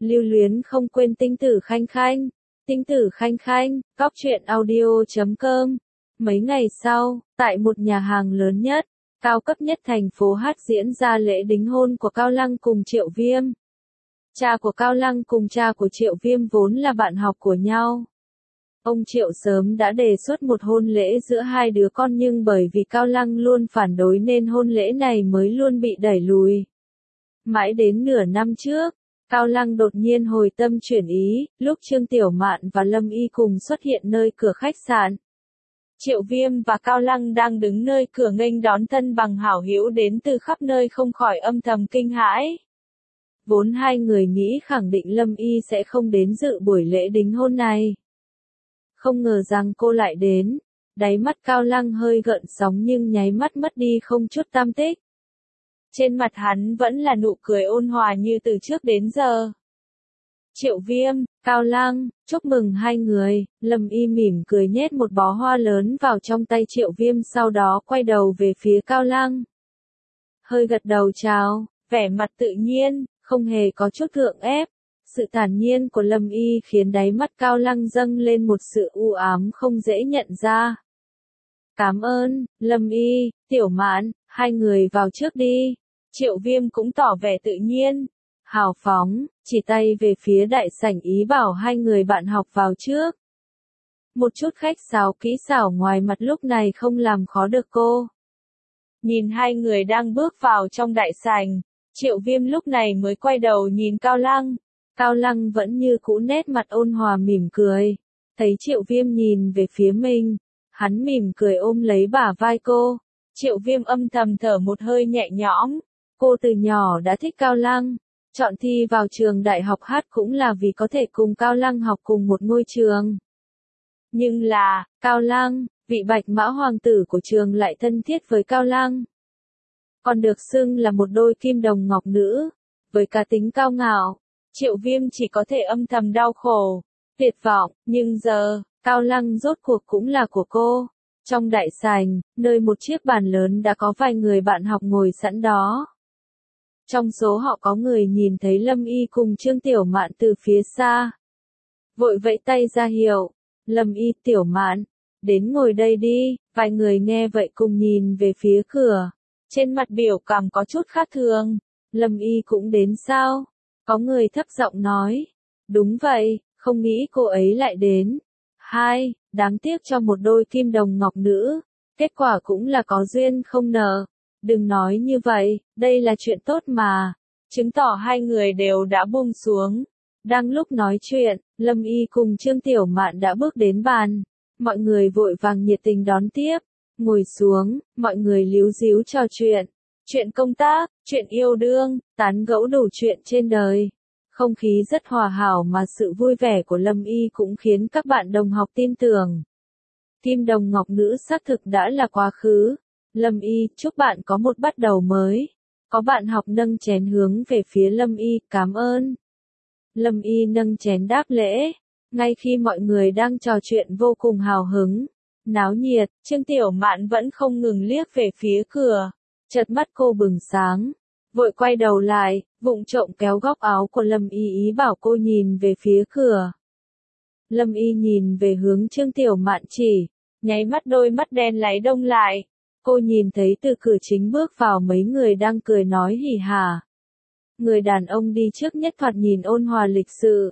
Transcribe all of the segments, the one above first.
Lưu luyến không quên Tinh Tử Khanh Khanh. Tinh Tử Khanh Khanh, cóc truyện audio.com. Mấy ngày sau, tại một nhà hàng lớn nhất, cao cấp nhất thành phố Hát diễn ra lễ đính hôn của Cao Lăng cùng Triệu Viêm. Cha của Cao Lăng cùng cha của Triệu Viêm vốn là bạn học của nhau. Ông Triệu sớm đã đề xuất một hôn lễ giữa hai đứa con nhưng bởi vì Cao Lăng luôn phản đối nên hôn lễ này mới luôn bị đẩy lùi. Mãi đến nửa năm trước, Cao Lăng đột nhiên hồi tâm chuyển ý, lúc Trương Tiểu Mạn và Lâm Y cùng xuất hiện nơi cửa khách sạn. Triệu Viêm và Cao Lăng đang đứng nơi cửa nghênh đón thân bằng hảo hữu đến từ khắp nơi không khỏi âm thầm kinh hãi. Vốn hai người nghĩ khẳng định Lâm Y sẽ không đến dự buổi lễ đính hôn này. Không ngờ rằng cô lại đến, đáy mắt Cao Lăng hơi gợn sóng nhưng nháy mắt mất đi không chút tăm tích. Trên mặt hắn vẫn là nụ cười ôn hòa như từ trước đến giờ. Triệu Viêm, Cao Lăng, chúc mừng hai người. Lâm Y mỉm cười nhét một bó hoa lớn vào trong tay Triệu Viêm sau đó quay đầu về phía Cao Lăng. Hơi gật đầu chào, vẻ mặt tự nhiên, không hề có chút gượng ép. Sự thản nhiên của Lâm Y khiến đáy mắt Cao Lăng dâng lên một sự u ám không dễ nhận ra. Cảm ơn, Lâm Y, Tiểu Mạn, hai người vào trước đi. Triệu Viêm cũng tỏ vẻ tự nhiên, hào phóng, chỉ tay về phía đại sảnh ý bảo hai người bạn học vào trước. Một chút khách sáo kỹ xảo ngoài mặt lúc này không làm khó được cô. Nhìn hai người đang bước vào trong đại sảnh, Triệu Viêm lúc này mới quay đầu nhìn Cao Lăng. Cao Lăng vẫn như cũ nét mặt ôn hòa mỉm cười. Thấy Triệu Viêm nhìn về phía mình, hắn mỉm cười ôm lấy bả vai cô. Triệu Viêm âm thầm thở một hơi nhẹ nhõm. Cô từ nhỏ đã thích Cao Lăng, chọn thi vào trường đại học Hát cũng là vì có thể cùng Cao Lăng học cùng một ngôi trường. Nhưng là, Cao Lăng, vị bạch mã hoàng tử của trường lại thân thiết với Cao Lăng. Còn được xưng là một đôi kim đồng ngọc nữ, với cá tính cao ngạo, Triệu Viêm chỉ có thể âm thầm đau khổ, tuyệt vọng, nhưng giờ, Cao Lăng rốt cuộc cũng là của cô. Trong đại sảnh, nơi một chiếc bàn lớn đã có vài người bạn học ngồi sẵn đó. Trong số họ có người nhìn thấy Lâm Y cùng Trương Tiểu Mạn từ phía xa. Vội vẫy tay ra hiệu, Lâm Y, Tiểu Mạn, đến ngồi đây đi, vài người nghe vậy cùng nhìn về phía cửa. Trên mặt biểu cảm có chút khác thường, Lâm Y cũng đến sao? Có người thấp giọng nói, đúng vậy, không nghĩ cô ấy lại đến. Hai, đáng tiếc cho một đôi kim đồng ngọc nữ, kết quả cũng là có duyên không nợ. Đừng nói như vậy, đây là chuyện tốt mà. Chứng tỏ hai người đều đã buông xuống. Đang lúc nói chuyện, Lâm Y cùng Trương Tiểu Mạn đã bước đến bàn. Mọi người vội vàng nhiệt tình đón tiếp. Ngồi xuống, mọi người líu ríu trò chuyện. Chuyện công tác, chuyện yêu đương, tán gẫu đủ chuyện trên đời. Không khí rất hòa hảo mà sự vui vẻ của Lâm Y cũng khiến các bạn đồng học tin tưởng. Kim đồng ngọc nữ xác thực đã là quá khứ. Lâm Y, chúc bạn có một bắt đầu mới. Có bạn học nâng chén hướng về phía Lâm Y, cảm ơn. Lâm Y nâng chén đáp lễ. Ngay khi mọi người đang trò chuyện vô cùng hào hứng, náo nhiệt, Trương Tiểu Mạn vẫn không ngừng liếc về phía cửa. Chợt mắt cô bừng sáng, vội quay đầu lại, vụng trộm kéo góc áo của Lâm Y ý bảo cô nhìn về phía cửa. Lâm Y nhìn về hướng Trương Tiểu Mạn chỉ, nháy mắt đôi mắt đen láy đông lại. Cô nhìn thấy từ cửa chính bước vào mấy người đang cười nói hỉ hả. Người đàn ông đi trước nhất thoạt nhìn ôn hòa lịch sự.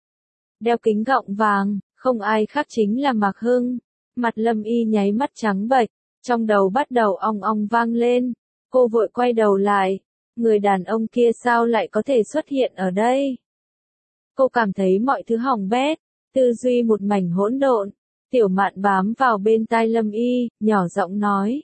Đeo kính gọng vàng, không ai khác chính là Mạc Hưng. Mặt Lâm Y nháy mắt trắng bệch, trong đầu bắt đầu ong ong vang lên. Cô vội quay đầu lại. Người đàn ông kia sao lại có thể xuất hiện ở đây? Cô cảm thấy mọi thứ hỏng bét, tư duy một mảnh hỗn độn. Tiểu Mạn bám vào bên tai Lâm Y, nhỏ giọng nói.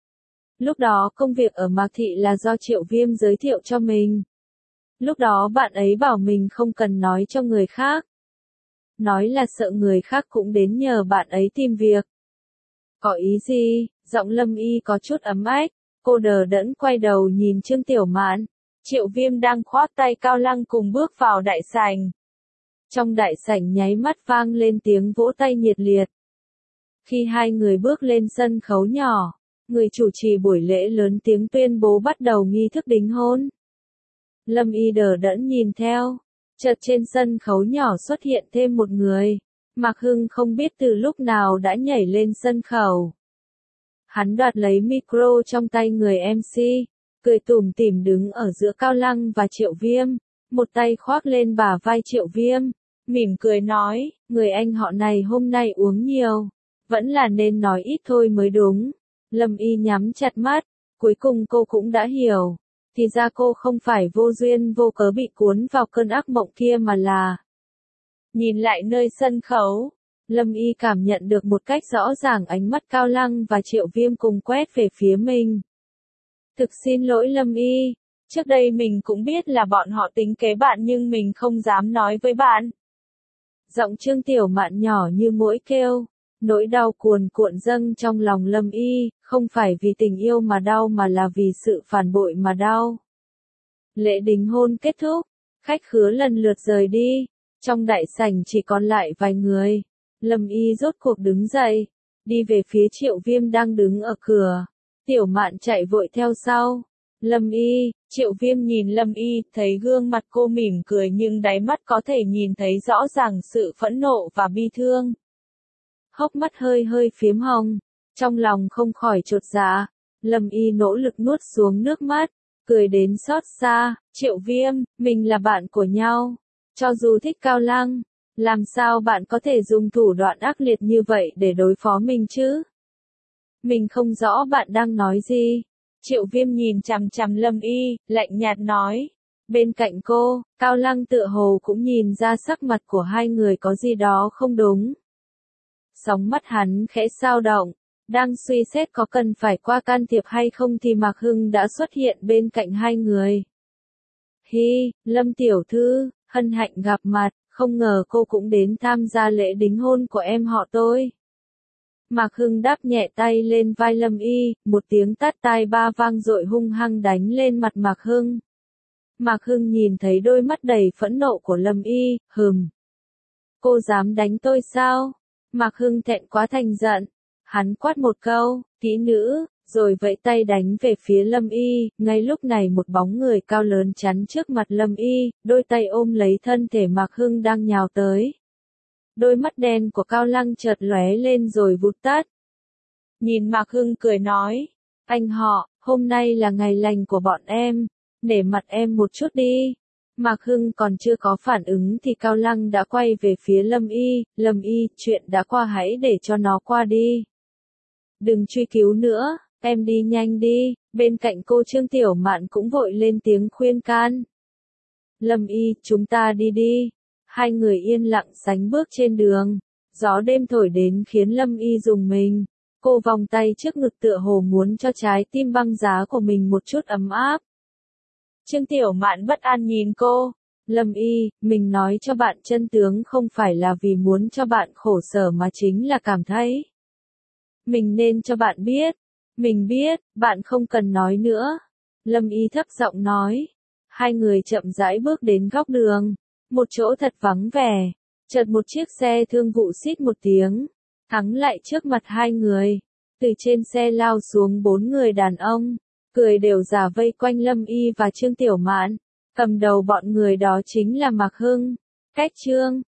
Lúc đó công việc ở Mạc Thị là do Triệu Viêm giới thiệu cho mình. Lúc đó bạn ấy bảo mình không cần nói cho người khác. Nói là sợ người khác cũng đến nhờ bạn ấy tìm việc. Có ý gì? Giọng Lâm Y có chút ấm ách. Cô đờ đẫn quay đầu nhìn Trương Tiểu Mạn. Triệu Viêm đang khoác tay Cao Lăng cùng bước vào đại sảnh. Trong đại sảnh nháy mắt vang lên tiếng vỗ tay nhiệt liệt. Khi hai người bước lên sân khấu nhỏ, người chủ trì buổi lễ lớn tiếng tuyên bố bắt đầu nghi thức đính hôn. Lâm Y đờ đẫn nhìn theo. Chợt trên sân khấu nhỏ xuất hiện thêm một người. Mạc Hưng không biết từ lúc nào đã nhảy lên sân khấu. Hắn đoạt lấy micro trong tay người MC, cười tủm tỉm đứng ở giữa Cao Lăng và Triệu Viêm, một tay khoác lên bả vai Triệu Viêm, mỉm cười nói, người anh họ này hôm nay uống nhiều, vẫn là nên nói ít thôi mới đúng. Lâm Y nhắm chặt mắt, cuối cùng cô cũng đã hiểu, thì ra cô không phải vô duyên vô cớ bị cuốn vào cơn ác mộng kia mà là. Nhìn lại nơi sân khấu, Lâm Y cảm nhận được một cách rõ ràng ánh mắt Cao Lăng và Triệu Viêm cùng quét về phía mình. Thực xin lỗi Lâm Y, trước đây mình cũng biết là bọn họ tính kế bạn nhưng mình không dám nói với bạn. Giọng Trương Tiểu Mạn nhỏ như muỗi kêu, nỗi đau cuồn cuộn dâng trong lòng Lâm Y, không phải vì tình yêu mà đau mà là vì sự phản bội mà đau. Lễ đính hôn kết thúc, khách khứa lần lượt rời đi, trong đại sảnh chỉ còn lại vài người. Lâm Y rốt cuộc đứng dậy, đi về phía Triệu Viêm đang đứng ở cửa. Tiểu Mạn chạy vội theo sau. Lâm Y, Triệu Viêm nhìn Lâm Y, thấy gương mặt cô mỉm cười nhưng đáy mắt có thể nhìn thấy rõ ràng sự phẫn nộ và bi thương. Hốc mắt hơi hơi phiếm hồng, trong lòng không khỏi chột dạ. Lâm Y nỗ lực nuốt xuống nước mắt, cười đến xót xa. Triệu Viêm, mình là bạn của nhau, cho dù thích Cao Lăng, làm sao bạn có thể dùng thủ đoạn ác liệt như vậy để đối phó mình chứ? Mình không rõ bạn đang nói gì. Triệu Viêm nhìn chằm chằm Lâm Y, lạnh nhạt nói. Bên cạnh cô, Cao Lăng tựa hồ cũng nhìn ra sắc mặt của hai người có gì đó không đúng. Sóng mắt hắn khẽ dao động, đang suy xét có cần phải qua can thiệp hay không thì Mạc Hưng đã xuất hiện bên cạnh hai người. Hi, Lâm tiểu thư, hân hạnh gặp mặt, không ngờ cô cũng đến tham gia lễ đính hôn của em họ tôi. Mạc Hưng đáp nhẹ tay lên vai Lâm Y, một tiếng tát tai ba vang dội hung hăng đánh lên mặt Mạc Hưng. Mạc Hưng nhìn thấy đôi mắt đầy phẫn nộ của Lâm Y, hừm. Cô dám đánh tôi sao? Mạc Hưng thẹn quá thành giận. Hắn quát một câu, kỹ nữ, rồi vẫy tay đánh về phía Lâm Y. Ngay lúc này một bóng người cao lớn chắn trước mặt Lâm Y, đôi tay ôm lấy thân thể Mạc Hưng đang nhào tới. Đôi mắt đen của Cao Lăng chợt lóe lên rồi vụt tắt. Nhìn Mạc Hưng cười nói, anh họ, hôm nay là ngày lành của bọn em, nể mặt em một chút đi. Mạc Hưng còn chưa có phản ứng thì Cao Lăng đã quay về phía Lâm Y, chuyện đã qua hãy để cho nó qua đi. Đừng truy cứu nữa, em đi nhanh đi. Bên cạnh cô Trương Tiểu Mạn cũng vội lên tiếng khuyên can. Lâm Y, chúng ta đi đi. Hai người yên lặng sánh bước trên đường. Gió đêm thổi đến khiến Lâm Y rùng mình. Cô vòng tay trước ngực tựa hồ muốn cho trái tim băng giá của mình một chút ấm áp. Trương Tiểu Mạn bất an nhìn cô. Lâm Y, mình nói cho bạn chân tướng không phải là vì muốn cho bạn khổ sở mà chính là cảm thấy. Mình nên cho bạn biết. Mình biết, bạn không cần nói nữa. Lâm Y thấp giọng nói. Hai người chậm rãi bước đến góc đường. Một chỗ thật vắng vẻ. Chợt một chiếc xe thương vụ xít một tiếng. Thắng lại trước mặt hai người. Từ trên xe lao xuống bốn người đàn ông. Cười đều giả vây quanh Lâm Y và Trương Tiểu Mạn. Cầm đầu bọn người đó chính là Mạc Hưng, Cách Trương,